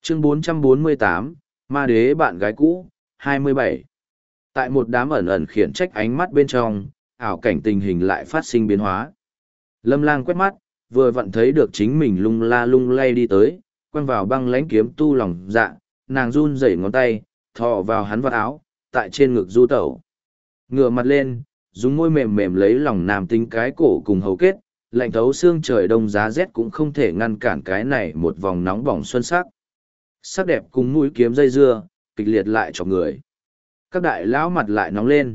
Chương 448, Ma đế bạn gái cũ, 27. Tại một đám ẩn ẩn khiển trách ánh mắt bên trong, ảo cảnh tình hình lại phát sinh biến hóa. Lâm Lang quét mắt, vừa vặn thấy được chính mình lung la lung lay đi tới, quăng vào băng lãnh kiếm tu lòng dạ, nàng run rẩy ngón tay, thò vào hắn vào áo, tại trên ngực du tẩu. Ngửa mặt lên, dùng môi mềm mềm lấy lòng nam tính cái cổ cùng hầu kết, lạnh thấu xương trời đông giá rét cũng không thể ngăn cản cái này một vòng nóng bỏng xuân sắc. Sắc đẹp cùng mũi kiếm dây dưa, kịch liệt lại cho người. Các đại lão mặt lại nóng lên.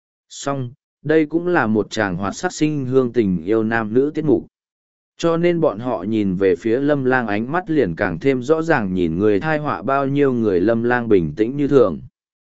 Song, đây cũng là một chàng hoạt sắc sinh hương tình yêu nam nữ tiết mục. Cho nên bọn họ nhìn về phía Lâm Lang ánh mắt liền càng thêm rõ ràng, nhìn người thai họa bao nhiêu người Lâm Lang bình tĩnh như thường.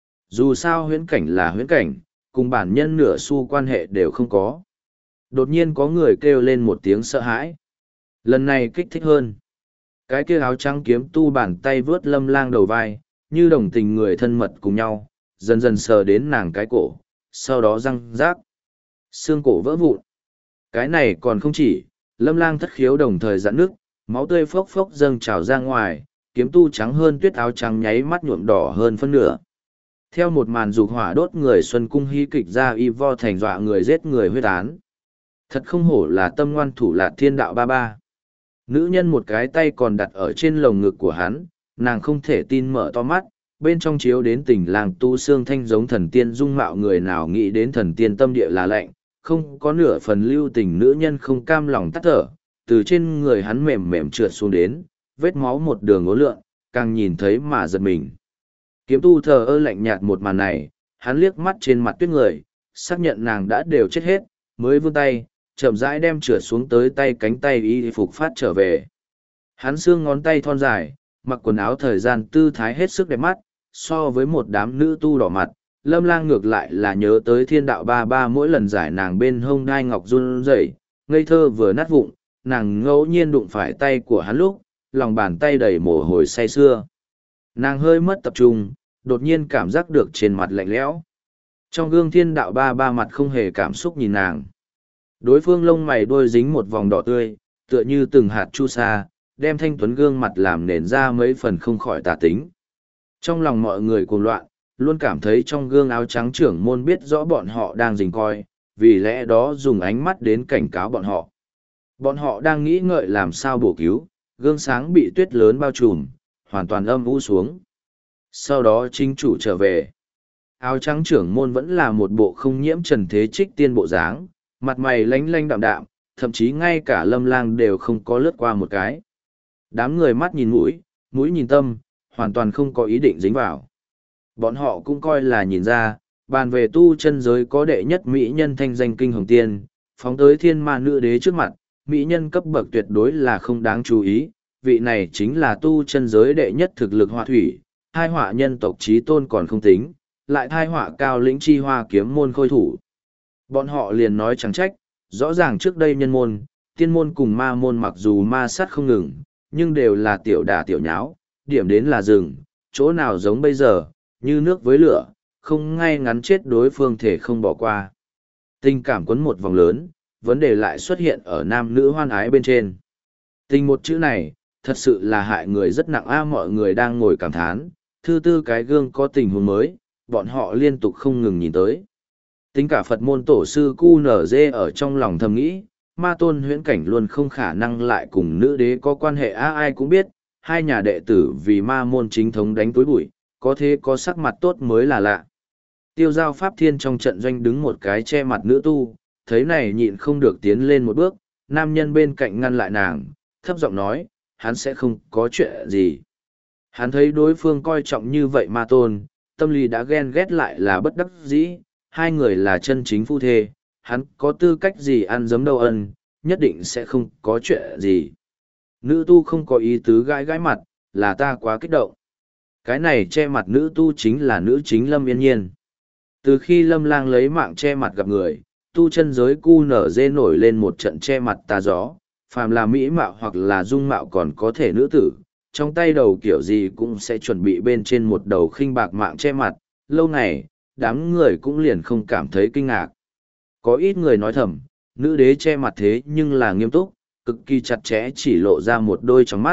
Dù sao huyễn cảnh là huyễn cảnh, cùng bản nhân nửa xu quan hệ đều không có. Đột nhiên có người kêu lên một tiếng sợ hãi. Lần này kích thích hơn. Cái kia áo trắng kiếm tu bàn tay vướt Lâm Lang đầu vai, như đồng tình người thân mật cùng nhau, dần dần sờ đến nàng cái cổ, sau đó răng rác. Xương cổ vỡ vụn. Cái này còn không chỉ, Lâm Lang thất khiếu đồng thời giãn nước, máu tươi phốc phốc dâng trào ra ngoài, kiếm tu trắng hơn tuyết áo trắng nháy mắt nhuộm đỏ hơn phân nửa. Theo một màn dục hỏa đốt người xuân cung hí kịch ra y vo thành dọa người giết người huyết án. Thật không hổ là tâm ngoan thủ lạt thiên đạo ba ba. Nữ nhân một cái tay còn đặt ở trên lồng ngực của hắn, nàng không thể tin mở to mắt, bên trong chiếu đến tình làng tu xương thanh giống thần tiên dung mạo, người nào nghĩ đến thần tiên tâm địa là lạnh, không có nửa phần lưu tình. Nữ nhân không cam lòng tắt thở, từ trên người hắn mềm mềm trượt xuống đến, vết máu một đường ngố lượn, càng nhìn thấy mà giật mình. Kiếm tu thờ ơ lạnh nhạt một màn này, hắn liếc mắt trên mặt tuyết người, xác nhận nàng đã đều chết hết, mới vươn tay, chậm rãi đem trượt xuống tới tay cánh tay y phục phát trở về. Hắn xương ngón tay thon dài, mặc quần áo thời gian tư thái hết sức đẹp mắt, so với một đám nữ tu đỏ mặt, Lâm Lang ngược lại là nhớ tới thiên đạo ba ba mỗi lần giải nàng bên hông đai ngọc run rẩy, ngây thơ vừa nát vụng, nàng ngẫu nhiên đụng phải tay của hắn lúc, lòng bàn tay đầy mồ hôi say sưa. Nàng hơi mất tập trung, đột nhiên cảm giác được trên mặt lạnh lẽo. Trong gương thiên đạo ba ba mặt không hề cảm xúc nhìn nàng. Đối phương lông mày đôi dính một vòng đỏ tươi, tựa như từng hạt chu sa, đem thanh tuấn gương mặt làm nền ra mấy phần không khỏi tà tính. Trong lòng mọi người cuồng loạn, luôn cảm thấy trong gương áo trắng trưởng môn biết rõ bọn họ đang rình coi, vì lẽ đó dùng ánh mắt đến cảnh cáo bọn họ. Bọn họ đang nghĩ ngợi làm sao bổ cứu, gương sáng bị tuyết lớn bao trùm, hoàn toàn âm u xuống. Sau đó chính chủ trở về. Áo trắng trưởng môn vẫn là một bộ không nhiễm trần thế trích tiên bộ dáng, mặt mày lánh lánh đạm đạm, thậm chí ngay cả Lâm Lang đều không có lướt qua một cái. Đám người mắt nhìn mũi, mũi nhìn tâm, hoàn toàn không có ý định dính vào. Bọn họ cũng coi là nhìn ra, bàn về tu chân giới có đệ nhất mỹ nhân thanh danh kinh hồng tiên, phóng tới thiên ma nữ đế trước mặt, mỹ nhân cấp bậc tuyệt đối là không đáng chú ý, vị này chính là tu chân giới đệ nhất thực lực họa thủy, thai họa nhân tộc chí tôn còn không tính, lại thai họa cao lĩnh chi hoa kiếm môn khôi thủ. Bọn họ liền nói chẳng trách, rõ ràng trước đây nhân môn, tiên môn cùng ma môn mặc dù ma sát không ngừng, nhưng đều là tiểu đả tiểu nháo, điểm đến là rừng, chỗ nào giống bây giờ, như nước với lửa, không ngay ngắn chết đối phương thể không bỏ qua. Tình cảm quấn một vòng lớn, vấn đề lại xuất hiện ở nam nữ hoan ái bên trên. Tình một chữ này, thật sự là hại người rất nặng a. Mọi người đang ngồi cảm thán, thứ tư cái gương có tình huống mới, bọn họ liên tục không ngừng nhìn tới. Tính cả Phật môn tổ sư Cu Nở Dê ở trong lòng thầm nghĩ, ma tôn huyễn cảnh luôn không khả năng lại cùng nữ đế có quan hệ a. Ai cũng biết, hai nhà đệ tử vì ma môn chính thống đánh túi bụi, có thế có sắc mặt tốt mới là lạ. Tiêu giao Pháp Thiên trong trận doanh đứng một cái che mặt nữ tu, thấy này nhịn không được tiến lên một bước, nam nhân bên cạnh ngăn lại nàng, thấp giọng nói, hắn sẽ không có chuyện gì. Hắn thấy đối phương coi trọng như vậy ma tôn, tâm lý đã ghen ghét lại là bất đắc dĩ, hai người là chân chính phu thê, hắn có tư cách gì ăn giấm đâu ân, nhất định sẽ không có chuyện gì. Nữ tu không có ý tứ gãi gãi mặt, là ta quá kích động. Cái này che mặt nữ tu chính là nữ chính Lâm Yên Nhiên. Từ khi Lâm Lang lấy mạng che mặt gặp người, tu chân giới Cu Nở Dê nổi lên một trận che mặt tà gió, phàm là mỹ mạo hoặc là dung mạo còn có thể nữ tử, trong tay đầu kiểu gì cũng sẽ chuẩn bị bên trên một đầu khinh bạc mạng che mặt, lâu ngày, đám người cũng liền không cảm thấy kinh ngạc. Có ít người nói thầm, nữ đế che mặt thế nhưng là nghiêm túc, cực kỳ chặt chẽ chỉ lộ ra một đôi trong mắt,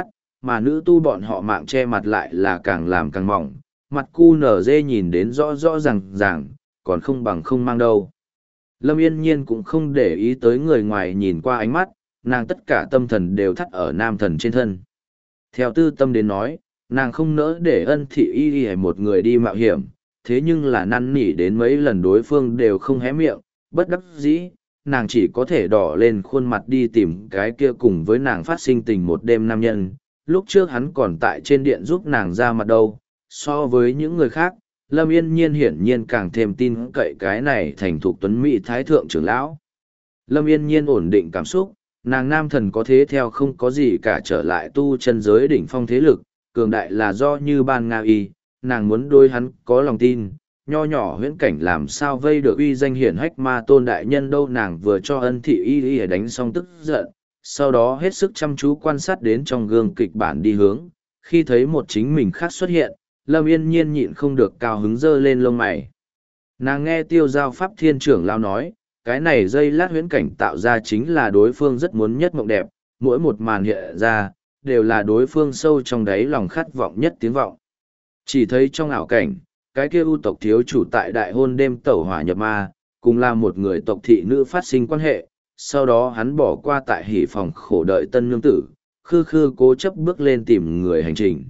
mà nữ tu bọn họ mạng che mặt lại là càng làm càng mỏng, mặt cu nở dê nhìn đến rõ rõ ràng, còn không bằng không mang đâu. Lâm Yên Nhiên cũng không để ý tới người ngoài nhìn qua ánh mắt, nàng tất cả tâm thần đều thắt ở nam thần trên thân. Theo tư tâm đến nói, nàng không nỡ để ân thị y hay một người đi mạo hiểm, thế nhưng là năn nỉ đến mấy lần đối phương đều không hé miệng, bất đắc dĩ, nàng chỉ có thể đỏ lên khuôn mặt đi tìm cái kia cùng với nàng phát sinh tình một đêm nam nhân. Lúc trước hắn còn tại trên điện giúp nàng ra mặt đâu, so với những người khác, Lâm Yên Nhiên hiển nhiên càng thêm tin cậy cái này thành thục tuấn mỹ thái thượng trưởng lão. Lâm Yên Nhiên ổn định cảm xúc, nàng nam thần có thế theo không có gì cả trở lại tu chân giới đỉnh phong thế lực, cường đại là do như ban Nga y, nàng muốn đôi hắn có lòng tin, nho nhỏ huyễn cảnh làm sao vây được uy danh hiển hách ma tôn đại nhân đâu. Nàng vừa cho ân thị y đánh xong tức giận, sau đó hết sức chăm chú quan sát đến trong gương kịch bản đi hướng, khi thấy một chính mình khác xuất hiện, Lâm Yên Nhiên nhịn không được cao hứng dơ lên lông mày. Nàng nghe Tiêu Giao Pháp Thiên trưởng lao nói, cái này dây lát huyễn cảnh tạo ra chính là đối phương rất muốn nhất mộng đẹp, mỗi một màn hiện ra, đều là đối phương sâu trong đáy lòng khát vọng nhất tiếng vọng. Chỉ thấy trong ảo cảnh, cái kia ưu tộc thiếu chủ tại đại hôn đêm tẩu hỏa nhập ma, cùng là một người tộc thị nữ phát sinh quan hệ, sau đó hắn bỏ qua tại hỉ phòng khổ đợi tân nương tử, khư khư cố chấp bước lên tìm người hành trình.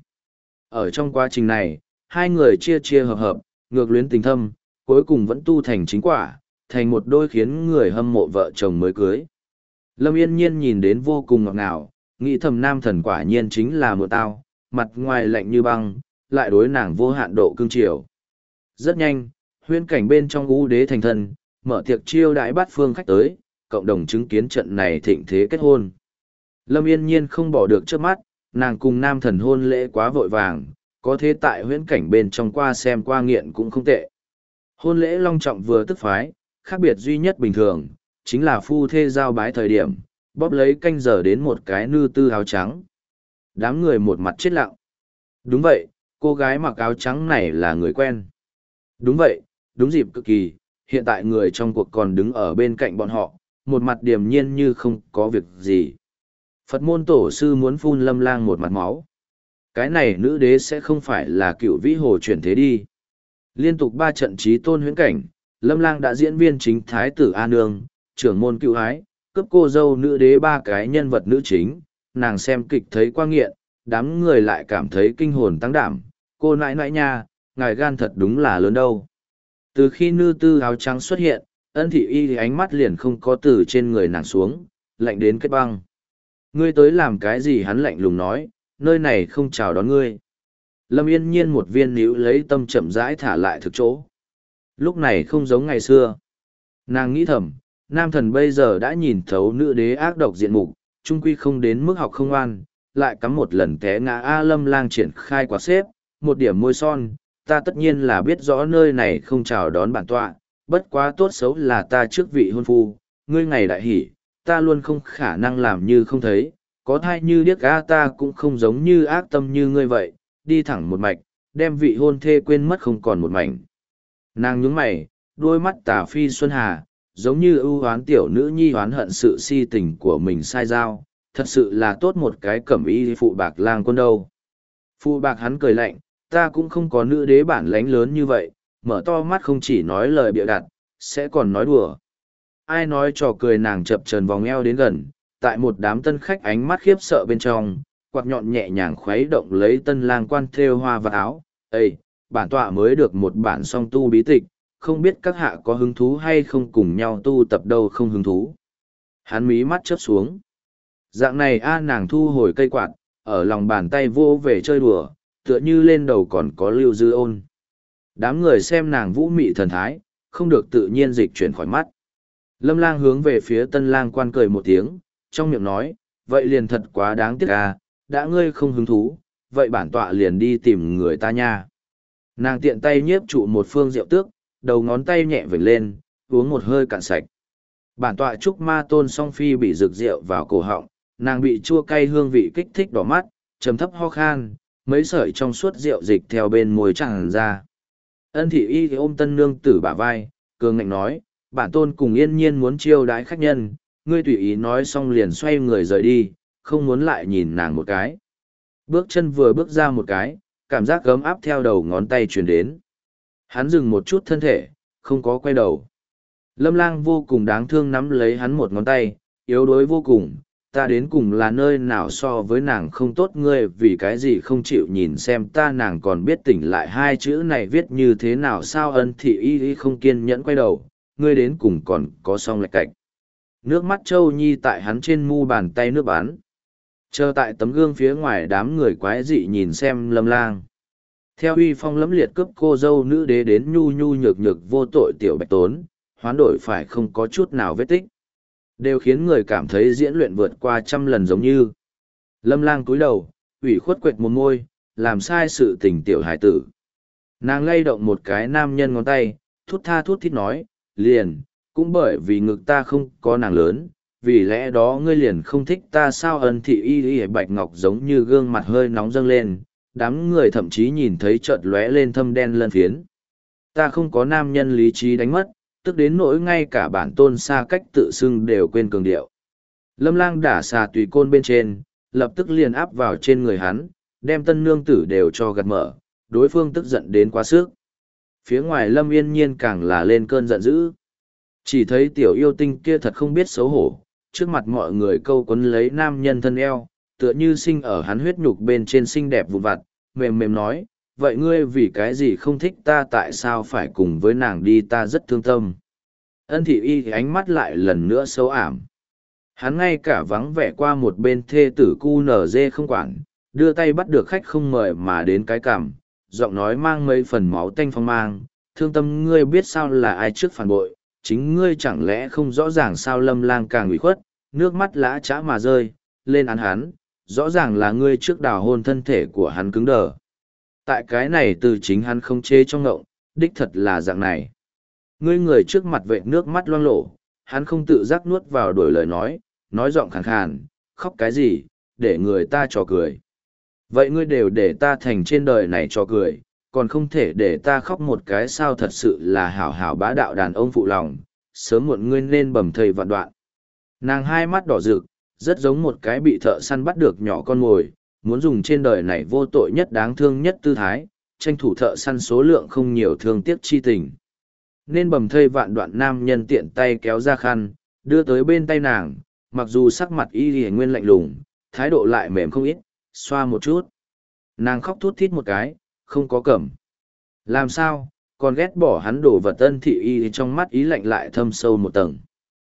Ở trong quá trình này, hai người chia hợp, ngược luyến tình thâm, cuối cùng vẫn tu thành chính quả, thành một đôi khiến người hâm mộ vợ chồng mới cưới. Lâm Yên Nhiên nhìn đến vô cùng ngọt ngào, nghĩ thầm nam thần quả nhiên chính là mượn tao, mặt ngoài lạnh như băng, lại đối nàng vô hạn độ cương triều. Rất nhanh, huyễn cảnh bên trong U Đế thành thân, mở tiệc chiêu đãi bát phương khách tới, cộng đồng chứng kiến trận này thịnh thế kết hôn. Lâm Yên Nhiên không bỏ được trước mắt, nàng cùng nam thần hôn lễ quá vội vàng, có thế tại huyễn cảnh bên trong qua xem qua nghiện cũng không tệ. Hôn lễ long trọng vừa tức phái, khác biệt duy nhất bình thường, chính là phu thê giao bái thời điểm, bóp lấy canh giờ đến một cái nư tư áo trắng. Đám người một mặt chết lặng. Đúng vậy, cô gái mặc áo trắng này là người quen. Đúng vậy, đúng dịp cực kỳ, hiện tại người trong cuộc còn đứng ở bên cạnh bọn họ, một mặt điềm nhiên như không có việc gì. Phật môn tổ sư muốn phun Lâm Lang một mặt máu. Cái này nữ đế sẽ không phải là cựu vĩ hồ chuyển thế đi. Liên tục 3 trận trí tôn huyễn cảnh, Lâm Lang đã diễn viên chính thái tử A Nương, trưởng môn cựu ái, cướp cô dâu nữ đế 3 cái nhân vật nữ chính, nàng xem kịch thấy qua nghiện, đám người lại cảm thấy kinh hồn tăng đảm, cô nãi nãi nha, ngài gan thật đúng là lớn đâu. Từ khi nữ tư áo trắng xuất hiện, ân thị y thì ánh mắt liền không có từ trên người nàng xuống, lạnh đến kết băng. Ngươi tới làm cái gì hắn lạnh lùng nói, nơi này không chào đón ngươi. Lâm Yên Nhiên một viên níu lấy tâm chậm rãi thả lại thực chỗ. Lúc này không giống ngày xưa. Nàng nghĩ thầm, nam thần bây giờ đã nhìn thấu nữ đế ác độc diện mục, trung quy không đến mức học không ngoan, lại cắm một lần té ngã A Lâm Lang triển khai quạt xếp, một điểm môi son, ta tất nhiên là biết rõ nơi này không chào đón bản tọa, bất quá tốt xấu là ta trước vị hôn phu, ngươi ngày đại hỷ, ta luôn không khả năng làm như không thấy, có thai như điếc A ta cũng không giống như ác tâm như ngươi vậy, đi thẳng một mạch, đem vị hôn thê quên mất không còn một mảnh. Nàng nhướng mày, đôi mắt tà phi xuân hà, giống như ưu hoán tiểu nữ nhi hoán hận sự si tình của mình sai giao, thật sự là tốt một cái cẩm y phụ bạc lang quân đâu. Phụ bạc hắn cười lạnh, ta cũng không có nữ đế bản lãnh lớn như vậy, mở to mắt không chỉ nói lời bịa đặt, sẽ còn nói đùa. Ai nói trò cười nàng chập chờn vòng eo đến gần, tại một đám tân khách ánh mắt khiếp sợ bên trong, quạt nhọn nhẹ nhàng khuấy động lấy tân lang quan thêu hoa và áo. Ê, bản tọa mới được một bản song tu bí tịch, không biết các hạ có hứng thú hay không cùng nhau tu tập đâu không hứng thú. Hắn mí mắt chớp xuống. Dạng này nàng thu hồi cây quạt, ở lòng bàn tay vô về chơi đùa, tựa như lên đầu còn có lưu dư ôn. Đám người xem nàng vũ mị thần thái, không được tự nhiên dịch chuyển khỏi mắt. Lâm Lang hướng về phía tân lang quan cười một tiếng, trong miệng nói, vậy liền thật quá đáng tiếc đã ngươi không hứng thú, vậy bản tọa liền đi tìm người ta nha. Nàng tiện tay nhiếp trụ một phương rượu tước, đầu ngón tay nhẹ vểnh lên, uống một hơi cạn sạch. Bản tọa trúc ma tôn song phi bị rực rượu vào cổ họng, nàng bị chua cay hương vị kích thích đỏ mắt, trầm thấp ho khan, mấy sợi trong suốt rượu dịch theo bên môi tràn ra. Ân thị y thì ôm tân nương tử bả vai, cường ngạnh nói, bản tôn cùng yên nhiên muốn chiêu đãi khách nhân, ngươi tùy ý nói xong liền xoay người rời đi, không muốn lại nhìn nàng một cái. Bước chân vừa bước ra một cái, cảm giác gấm áp theo đầu ngón tay truyền đến. Hắn dừng một chút thân thể, không có quay đầu. Lâm Lang vô cùng đáng thương nắm lấy hắn một ngón tay, yếu đuối vô cùng. Ta đến cùng là nơi nào so với nàng không tốt, ngươi vì cái gì không chịu nhìn xem ta, nàng còn biết tỉnh lại hai chữ này viết như thế nào sao. Ân Thị Y không kiên nhẫn quay đầu, ngươi đến cùng còn có song lệch cạch. Nước mắt Châu Nhi tại hắn trên mu bàn tay nước bắn. Chờ tại tấm gương phía ngoài, đám người quái dị nhìn xem Lâm Lang. Theo uy phong lẫm liệt cướp cô dâu nữ đế đến nhu nhu nhược nhược vô tội tiểu bạch tốn, hoán đổi phải không có chút nào vết tích. Đều khiến người cảm thấy diễn luyện vượt qua trăm lần giống như. Lâm Lang cúi đầu, ủy khuất quệt một môi, làm sai sự tình tiểu hải tử. Nàng lay động một cái nam nhân ngón tay, thút tha thút thít nói, liền, cũng bởi vì ngực ta không có nàng lớn, vì lẽ đó ngươi liền không thích ta sao. Ân Thị Y bạch ngọc giống như gương mặt hơi nóng dâng lên, đám người thậm chí nhìn thấy chợt lóe lên thâm đen lân phiến. Ta không có nam nhân lý trí đánh mất, tức đến nỗi ngay cả bản tôn xa cách tự xưng đều quên cường điệu. Lâm Lang đả xà tùy côn bên trên, lập tức liền áp vào trên người hắn, đem tân nương tử đều cho gạt mở, đối phương tức giận đến quá sức. Phía ngoài Lâm Yên Nhiên càng là lên cơn giận dữ. Chỉ thấy tiểu yêu tinh kia thật không biết xấu hổ, trước mặt mọi người câu quấn lấy nam nhân thân eo, tựa như sinh ở hắn huyết nhục bên trên xinh đẹp vụn vặt, mềm mềm nói, vậy ngươi vì cái gì không thích ta, tại sao phải cùng với nàng đi, ta rất thương tâm. Ân Thị Y ánh mắt lại lần nữa xấu ảm. Hắn ngay cả vắng vẻ qua một bên thê tử cu nở dê không quản, đưa tay bắt được khách không mời mà đến cái cằm, giọng nói mang mấy phần máu tanh phong mang, thương tâm ngươi biết sao là ai trước phản bội, chính ngươi chẳng lẽ không rõ ràng sao. Lâm Lang càng ủy khuất, nước mắt lã chã mà rơi, lên án hắn, rõ ràng là ngươi trước đào hôn thân thể của hắn cứng đờ. Tại cái này từ chính hắn không chế trong ngộng, đích thật là dạng này. Ngươi người trước mặt vệ nước mắt loang lổ, hắn không tự giác nuốt vào đổi lời nói giọng khàn khàn, khóc cái gì, để người ta trò cười. Vậy ngươi đều để ta thành trên đời này trò cười, còn không thể để ta khóc một cái sao, thật sự là hảo hảo bá đạo đàn ông phụ lòng, sớm muộn ngươi nên bầm thây vạn đoạn. Nàng hai mắt đỏ rực, rất giống một cái bị thợ săn bắt được nhỏ con mồi, muốn dùng trên đời này vô tội nhất đáng thương nhất tư thái, tranh thủ thợ săn số lượng không nhiều thương tiếc chi tình. Nên bầm thây vạn đoạn nam nhân tiện tay kéo ra khăn, đưa tới bên tay nàng, mặc dù sắc mặt y nguyên lạnh lùng, thái độ lại mềm không ít, xoa một chút. Nàng khóc thút thít một cái, không có cẩm. Làm sao, còn ghét bỏ hắn đổ vật. Ân Thị Y trong mắt ý lạnh lại thâm sâu một tầng.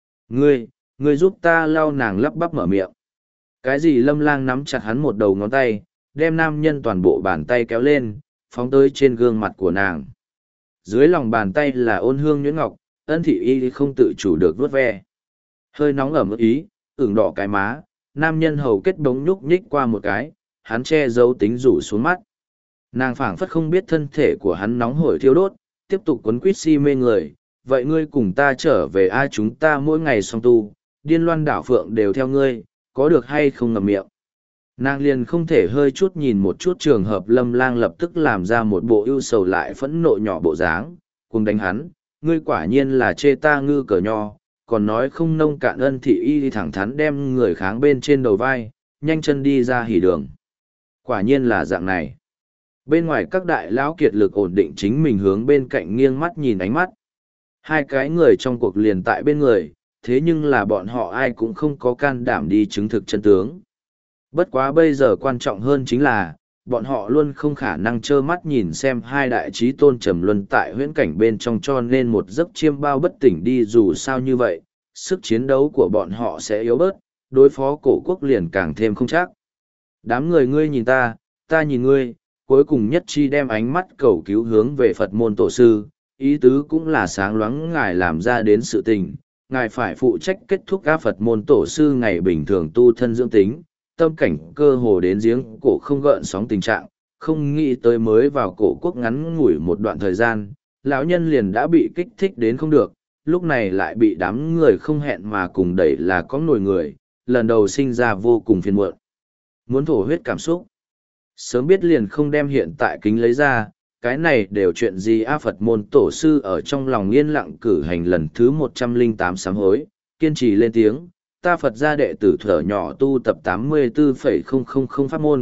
Ngươi giúp ta lau. Nàng lắp bắp mở miệng. Cái gì? Lâm Lang nắm chặt hắn một đầu ngón tay, đem nam nhân toàn bộ bàn tay kéo lên, phóng tới trên gương mặt của nàng. Dưới lòng bàn tay là ôn hương nhuyễn ngọc, Ân Thị Y không tự chủ được vuốt ve. Hơi nóng ẩm ướt ý, ửng đỏ cái má, nam nhân hầu kết bóng nhúc nhích qua một cái, hắn che giấu tính rủ xuống mắt. Nàng phảng phất không biết thân thể của hắn nóng hổi thiêu đốt, tiếp tục quấn quýt si mê người. Vậy ngươi cùng ta trở về ai, chúng ta mỗi ngày song tu, điên loan đảo phượng đều theo ngươi, có được hay không? Ngậm miệng. Nàng liền không thể hơi chút nhìn một chút trường hợp. Lâm Lang lập tức làm ra một bộ ưu sầu lại phẫn nộ nhỏ bộ dáng, cùng đánh hắn, ngươi quả nhiên là chê ta ngư cờ nho, còn nói không nông cạn. Ân Thị Y thẳng thắn đem người kháng bên trên đầu vai, nhanh chân đi ra hỉ đường. Quả nhiên là dạng này. Bên ngoài các đại lão kiệt lực ổn định chính mình, hướng bên cạnh nghiêng mắt nhìn ánh mắt. Hai cái người trong cuộc liền tại bên người, thế nhưng là bọn họ ai cũng không có can đảm đi chứng thực chân tướng. Bất quá bây giờ quan trọng hơn chính là, bọn họ luôn không khả năng trơ mắt nhìn xem hai đại chí tôn trầm luân tại huyễn cảnh bên trong, cho nên một giấc chiêm bao bất tỉnh đi. Dù sao như vậy, sức chiến đấu của bọn họ sẽ yếu bớt, đối phó cổ quốc liền càng thêm không chắc. Đám người ngươi nhìn ta, ta nhìn ngươi, cuối cùng nhất chi đem ánh mắt cầu cứu hướng về Phật môn tổ sư, ý tứ cũng là sáng loáng ngài làm ra đến sự tình, ngài phải phụ trách kết thúc các Phật môn tổ sư ngày bình thường tu thân dưỡng tính, tâm cảnh cơ hồ đến giếng cổ không gợn sóng tình trạng, không nghĩ tới mới vào cổ quốc ngắn ngủi một đoạn thời gian, lão nhân liền đã bị kích thích đến không được, lúc này lại bị đám người không hẹn mà cùng đẩy là có nổi người, lần đầu sinh ra vô cùng phiền muộn. Muốn thổ huyết cảm xúc. Sớm biết liền không đem hiện tại kính lấy ra, cái này đều chuyện gì a? Phật môn tổ sư ở trong lòng yên lặng cử hành lần thứ 108 sám hối, kiên trì lên tiếng, ta Phật gia đệ tử thở nhỏ tu tập 84,000 pháp môn,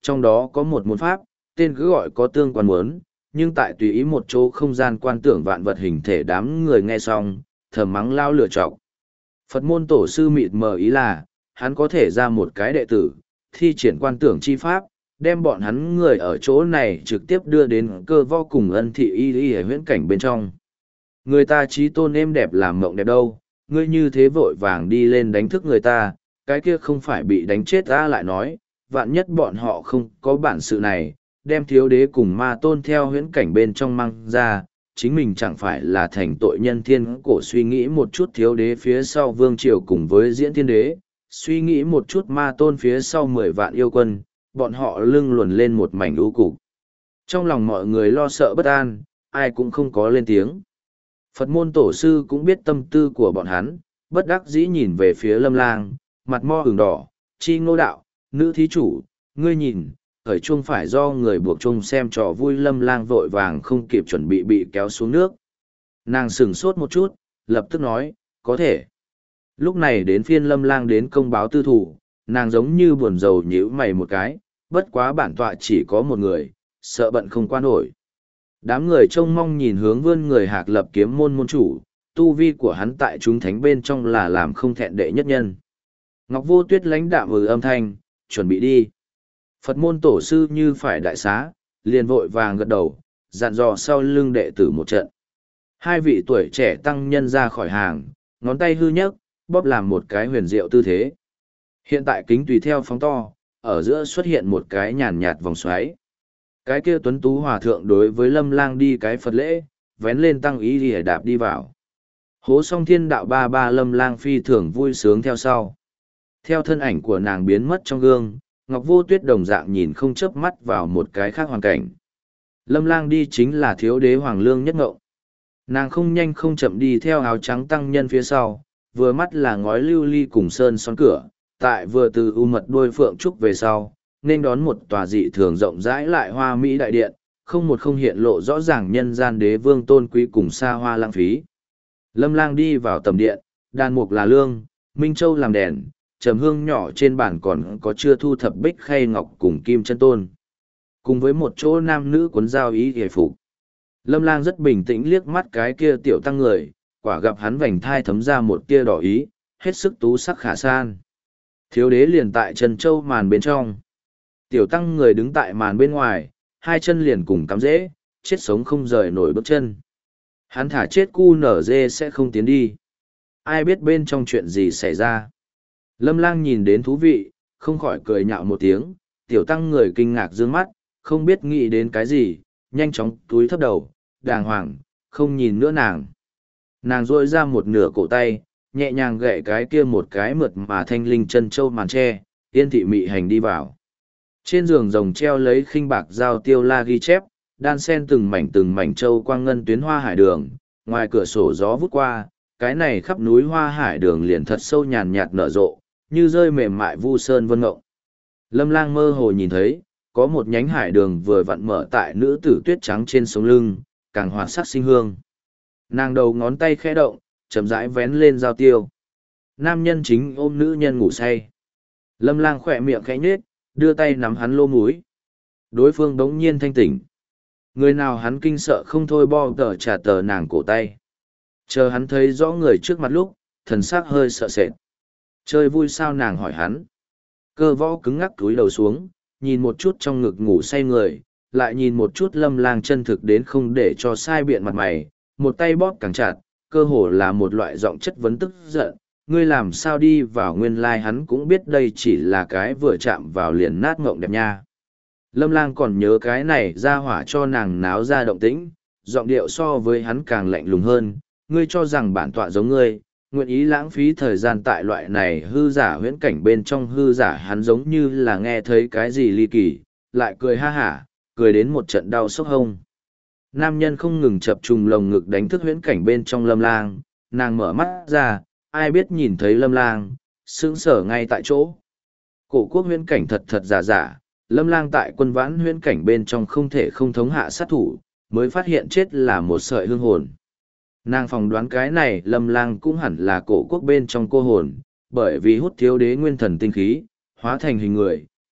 Trong đó có một môn pháp, tên cứ gọi có tương quan muốn, nhưng tại tùy ý một chỗ không gian quan tưởng vạn vật hình thể đám người nghe xong, thầm mắng lao lửa trọc. Phật môn tổ sư mịt mờ ý là, hắn có thể ra một cái đệ tử, thi triển quan tưởng chi pháp, đem bọn hắn người ở chỗ này trực tiếp đưa đến cơ vô cùng ân thị y ở huyễn cảnh bên trong. Người ta trí tôn êm đẹp làm mộng đẹp đâu, ngươi như thế vội vàng đi lên đánh thức người ta, cái kia không phải bị đánh chết ta lại nói, vạn nhất bọn họ không có bản sự này, đem thiếu đế cùng ma tôn theo huyễn cảnh bên trong mang ra, chính mình chẳng phải là thành tội nhân. Thiên cổ suy nghĩ một chút thiếu đế phía sau vương triều cùng với diễn thiên đế, suy nghĩ một chút ma tôn phía sau 10 vạn yêu quân, bọn họ lưng luồn lên một mảnh u cục. Trong lòng mọi người lo sợ bất an, ai cũng không có lên tiếng. Phật môn tổ sư cũng biết tâm tư của bọn hắn, bất đắc dĩ nhìn về phía Lâm Lang, mặt mo ửng đỏ, chi ngô đạo, nữ thí chủ, ngươi nhìn, khởi chuông phải do người buộc chuông xem trò vui. Lâm Lang vội vàng không kịp chuẩn bị kéo xuống nước. Nàng sửng sốt một chút, lập tức nói, có thể. Lúc này đến phiên Lâm Lang đến công báo tư thủ, nàng giống như buồn rầu nhíu mày một cái, bất quá bản tọa chỉ có một người, sợ bận không qua nổi. Đám người trông mong nhìn hướng vươn người Hạc Lập kiếm môn môn chủ, tu vi của hắn tại chúng thánh bên trong là làm không thẹn đệ nhất nhân. Ngọc Vô Tuyết lãnh đạm âm thanh, chuẩn bị đi. Phật môn tổ sư như phải đại xá, liền vội vàng gật đầu, dặn dò sau lưng đệ tử một trận. Hai vị tuổi trẻ tăng nhân ra khỏi hàng, ngón tay hư nhấc, bóp làm một cái huyền diệu tư thế. Hiện tại kính tùy theo phóng to, ở giữa xuất hiện một cái nhàn nhạt vòng xoáy. Cái kia tuấn tú hòa thượng đối với Lâm Lang đi cái Phật lễ, vén lên tăng ý lìa đạp đi vào. Hố song thiên đạo ba Lâm Lang phi thường vui sướng theo sau. Theo thân ảnh của nàng biến mất trong gương, Ngọc Vô Tuyết đồng dạng nhìn không chớp mắt vào một cái khác hoàn cảnh. Lâm Lang đi chính là thiếu đế Hoàng Lương Nhất Ngộng. Nàng không nhanh không chậm đi theo áo trắng tăng nhân phía sau, vừa mắt là ngói lưu ly cùng sơn son cửa, tại vừa từ u mật đuôi phượng trúc về sau, nên đón một tòa dị thường rộng rãi lại hoa mỹ đại điện, không một không hiện lộ rõ ràng nhân gian đế vương tôn quý cùng xa hoa lãng phí. Lâm Lang đi vào tầm điện, đàn mục là lương, minh châu làm đèn, trầm hương nhỏ trên bàn còn có chưa thu thập bích khay ngọc cùng kim chân tôn. Cùng với một chỗ nam nữ cuốn giao ý hề phục. Lâm Lang rất bình tĩnh liếc mắt cái kia tiểu tăng người, quả gặp hắn vành thai thấm ra một tia đỏ ý, hết sức tú sắc khả san. Thiếu đế liền tại trần châu màn bên trong. Tiểu tăng người đứng tại màn bên ngoài, hai chân liền cùng cắm rễ, chết sống không rời nổi bước chân. Hắn thả chết cu nở dê sẽ không tiến đi. Ai biết bên trong chuyện gì xảy ra. Lâm Lang nhìn đến thú vị, không khỏi cười nhạo một tiếng, tiểu tăng người kinh ngạc dương mắt, không biết nghĩ đến cái gì, nhanh chóng túi thấp đầu, đàng hoàng, không nhìn nữa nàng. Nàng rôi ra một nửa cổ tay, nhẹ nhàng gậy cái kia một cái mượt mà thanh linh chân châu màn tre, yên thị mị hành đi vào. Trên giường rồng treo lấy khinh bạc dao tiêu la ghi chép, đan sen từng mảnh châu quang ngân tuyến hoa hải đường, ngoài cửa sổ gió vút qua, cái này khắp núi hoa hải đường liền thật sâu nhàn nhạt nở rộ, như rơi mềm mại vu sơn vân ngộng. Lâm Lang mơ hồ nhìn thấy, có một nhánh hải đường vừa vặn mở tại nữ tử tuyết trắng trên sống lưng, càng hoạt sắc sinh hương. Nàng đầu ngón tay khẽ động, chậm rãi vén lên dao tiêu. Nam nhân chính ôm nữ nhân ngủ say. Lâm Lang khỏe miệng khẽ nhếch, đưa tay nắm hắn lô múi. Đối phương đống nhiên thanh tỉnh. Người nào hắn kinh sợ không thôi bo tờ trả tờ nàng cổ tay. Chờ hắn thấy rõ người trước mặt lúc, thần sắc hơi sợ sệt. Chơi vui sao nàng hỏi hắn. Cơ võ cứng ngắc túi đầu xuống, nhìn một chút trong ngực ngủ say người, lại nhìn một chút Lâm Lang chân thực đến không để cho sai biện mặt mày, một tay bóp càng chặt, cơ hồ là một loại giọng chất vấn tức giận. Ngươi làm sao đi vào nguyên lai hắn cũng biết đây chỉ là cái vừa chạm vào liền nát ngộng đẹp nha. Lâm Lang còn nhớ cái này ra hỏa cho nàng náo ra động tĩnh, giọng điệu so với hắn càng lạnh lùng hơn. Ngươi cho rằng bản tọa giống ngươi, nguyện ý lãng phí thời gian tại loại này hư giả huyễn cảnh bên trong hư giả. Hắn giống như là nghe thấy cái gì ly kỳ, lại cười ha hả, cười đến một trận đau sốc hông. Nam nhân không ngừng chập trùng lồng ngực đánh thức huyễn cảnh bên trong Lâm Lang, nàng mở mắt ra, ai biết nhìn thấy Lâm Lang, sững sờ ngay tại chỗ. Cổ quốc huyễn cảnh thật thật giả giả, Lâm Lang tại quân vãn huyễn cảnh bên trong không thể không thống hạ sát thủ, mới phát hiện chết là một sợi hương hồn. Nàng phỏng đoán cái này Lâm Lang cũng hẳn là cổ quốc bên trong cô hồn, bởi vì hút thiếu đế nguyên thần tinh khí, hóa thành hình người,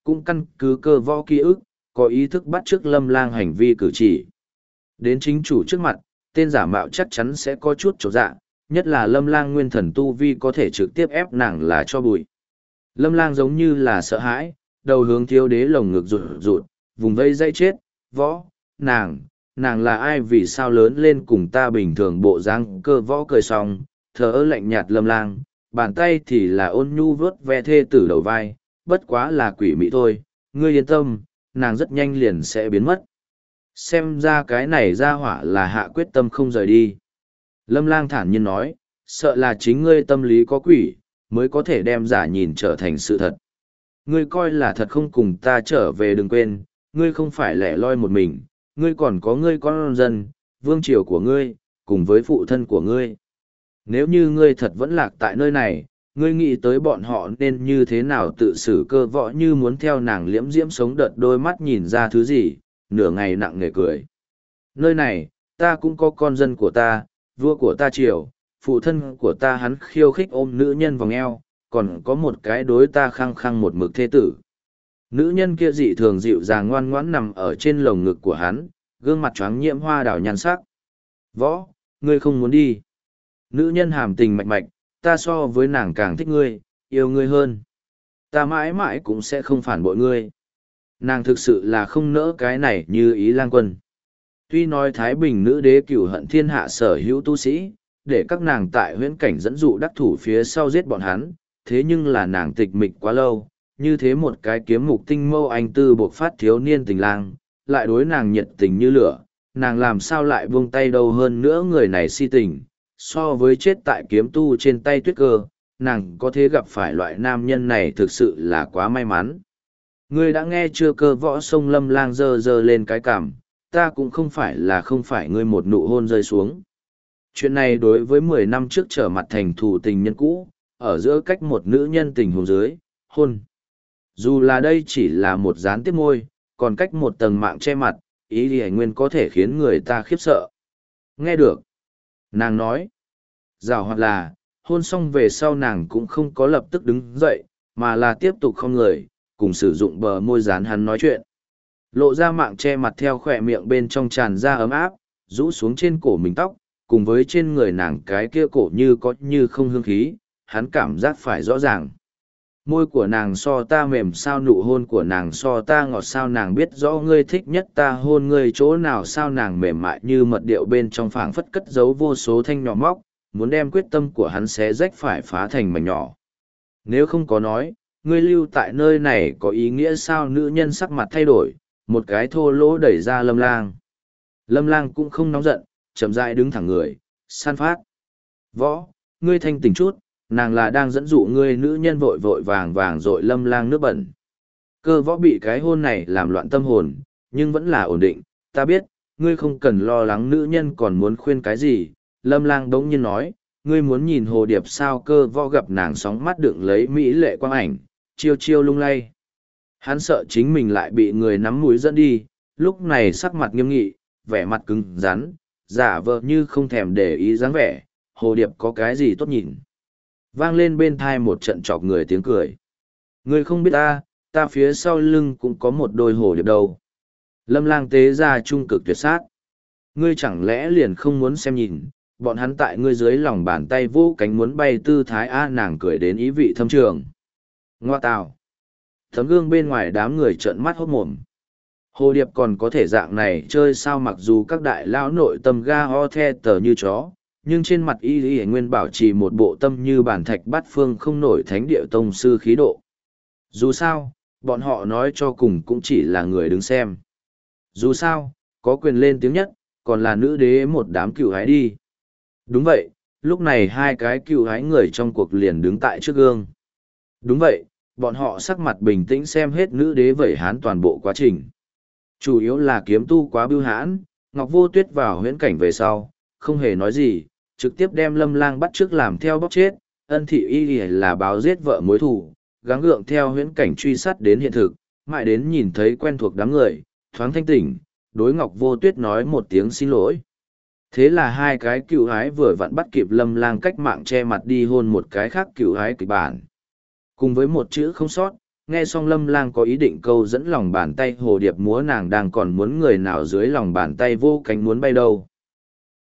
cũng căn cứ cơ võ ký ức, có ý thức bắt chước Lâm Lang hành vi cử chỉ. Đến chính chủ trước mặt, tên giả mạo chắc chắn sẽ có chút chột dạ, nhất là Lâm Lang nguyên thần tu vi có thể trực tiếp ép nàng là cho bụi. Lâm Lang giống như là sợ hãi, đầu hướng thiếu đế lồng ngực rụt rụt, vùng vây dây chết, võ, nàng là ai, vì sao lớn lên cùng ta bình thường bộ dáng. Cơ võ cười xong, thờ ơ lạnh nhạt Lâm Lang, bàn tay thì là ôn nhu vớt ve thê tử đầu vai, bất quá là quỷ mị thôi, ngươi yên tâm, nàng rất nhanh liền sẽ biến mất. Xem ra cái này ra hỏa là hạ quyết tâm không rời đi. Lâm Lang thản nhiên nói, sợ là chính ngươi tâm lý có quỷ, mới có thể đem giả nhìn trở thành sự thật. Ngươi coi là thật không cùng ta trở về, đừng quên, ngươi không phải lẻ loi một mình, ngươi còn có ngươi con dân, vương triều của ngươi, cùng với phụ thân của ngươi. Nếu như ngươi thật vẫn lạc tại nơi này, ngươi nghĩ tới bọn họ nên như thế nào tự xử. Cơ võ như muốn theo nàng liễm diễm sống đợt đôi mắt nhìn ra thứ gì, nửa ngày nặng nề cười. Nơi này, ta cũng có con dân của ta, vua của ta triều, phụ thân của ta hắn khiêu khích ôm nữ nhân vòng eo, còn có một cái đối ta khăng khăng một mực thê tử. Nữ nhân kia dị thường dịu dàng ngoan ngoãn nằm ở trên lồng ngực của hắn, gương mặt choáng nhiễm hoa đào nhan sắc. Võ, ngươi không muốn đi. Nữ nhân hàm tình mạch mạch, ta so với nàng càng thích ngươi, yêu ngươi hơn. Ta mãi mãi cũng sẽ không phản bội ngươi. Nàng thực sự là không nỡ cái này như Ý Lang Quân. Tuy nói Thái Bình nữ đế cửu hận thiên hạ sở hữu tu sĩ, để các nàng tại huyễn cảnh dẫn dụ đắc thủ phía sau giết bọn hắn, thế nhưng là nàng tịch mịch quá lâu, như thế một cái kiếm mục tinh mâu anh tư buộc phát thiếu niên tình lang, lại đối nàng nhiệt tình như lửa, nàng làm sao lại buông tay đâu. Hơn nữa người này si tình, so với chết tại kiếm tu trên tay Tuyết Cơ, nàng có thể gặp phải loại nam nhân này thực sự là quá may mắn. Ngươi đã nghe chưa? Cơ võ sông Lâm Lang giơ giơ lên cái cằm, ta cũng không phải ngươi một nụ hôn rơi xuống. Chuyện này đối với 10 năm trước trở mặt thành thù tình nhân cũ, ở giữa cách một nữ nhân tình huống dưới, hôn. Dù là đây chỉ là một gián tiếp môi, còn cách một tầng mạng che mặt, ý thì nguyên có thể khiến người ta khiếp sợ. Nghe được. Nàng nói. Giảo hoạt là, hôn xong về sau nàng cũng không có lập tức đứng dậy, mà là tiếp tục không người, cùng sử dụng bờ môi dán hắn nói chuyện. Lộ ra mạng che mặt theo khỏe miệng bên trong tràn ra ấm áp, rũ xuống trên cổ mình tóc, cùng với trên người nàng cái kia cổ như có như không hương khí, hắn cảm giác phải rõ ràng. Môi của nàng so ta mềm sao, nụ hôn của nàng so ta ngọt sao, nàng biết rõ ngươi thích nhất ta hôn ngươi chỗ nào sao, nàng mềm mại như mật điệu bên trong phảng phất cất giấu vô số thanh nhỏ móc, muốn đem quyết tâm của hắn xé rách phải phá thành mảnh nhỏ. Nếu không có nói, ngươi lưu tại nơi này có ý nghĩa sao? Nữ nhân sắc mặt thay đổi, một cái thô lỗ đẩy ra Lâm Lang. Lâm Lang cũng không nóng giận, chậm rãi đứng thẳng người, san phát. Võ, ngươi thanh tỉnh chút, nàng là đang dẫn dụ ngươi. Nữ nhân vội vội vàng vàng dội Lâm Lang nước bẩn. Cơ võ bị cái hôn này làm loạn tâm hồn, nhưng vẫn là ổn định. Ta biết, ngươi không cần lo lắng. Nữ nhân còn muốn khuyên cái gì? Lâm Lang đống nhiên nói, ngươi muốn nhìn hồ điệp sao? Cơ võ gặp nàng sóng mắt đựng lấy mỹ lệ quang ảnh, chiêu chiêu lung lay. Hắn sợ chính mình lại bị người nắm mũi dẫn đi, lúc này sắc mặt nghiêm nghị, vẻ mặt cứng rắn, giả vờ như không thèm để ý dáng vẻ. Hồ điệp có cái gì tốt nhìn? Vang lên bên thai một trận chọc người tiếng cười. Ngươi không biết ta phía sau lưng cũng có một đôi hồ điệp đâu. Lâm Lang tế ra trung cực tuyệt sát. Ngươi chẳng lẽ liền không muốn xem nhìn, bọn hắn tại ngươi dưới lòng bàn tay vô cánh muốn bay tư thái. Nàng cười đến ý vị thâm trường. Ngoa tào. Tấm gương bên ngoài đám người trợn mắt hốt mồm. Hồ điệp còn có thể dạng này chơi sao? Mặc dù các đại lão nội tâm ga ho the tờ như chó, nhưng trên mặt y nguyên bảo trì một bộ tâm như bản thạch bát phương không nổi thánh địa tông sư khí độ. Dù sao, bọn họ nói cho cùng cũng chỉ là người đứng xem. Dù sao, có quyền lên tiếng nhất, còn là nữ đế một đám cựu hái đi. Đúng vậy, lúc này hai cái cựu hái người trong cuộc liền đứng tại trước gương. Đúng vậy, bọn họ sắc mặt bình tĩnh xem hết nữ đế vẩy hán toàn bộ quá trình. Chủ yếu là kiếm tu quá bưu hãn, Ngọc Vô Tuyết vào huyễn cảnh về sau, không hề nói gì, trực tiếp đem Lâm Lang bắt trước làm theo bóc chết. Ân thị y là báo giết vợ mối thù, gắng gượng theo huyễn cảnh truy sát đến hiện thực, mãi đến nhìn thấy quen thuộc đám người, thoáng thanh tỉnh, đối Ngọc Vô Tuyết nói một tiếng xin lỗi. Thế là hai cái cựu hái vừa vặn bắt kịp Lâm Lang cách mạng che mặt đi hôn một cái khác cựu hái kịch bản. Cùng với một chữ không sót, nghe xong Lâm Lang có ý định câu dẫn lòng bàn tay hồ điệp múa, nàng đang còn muốn người nào dưới lòng bàn tay vô cánh muốn bay đâu.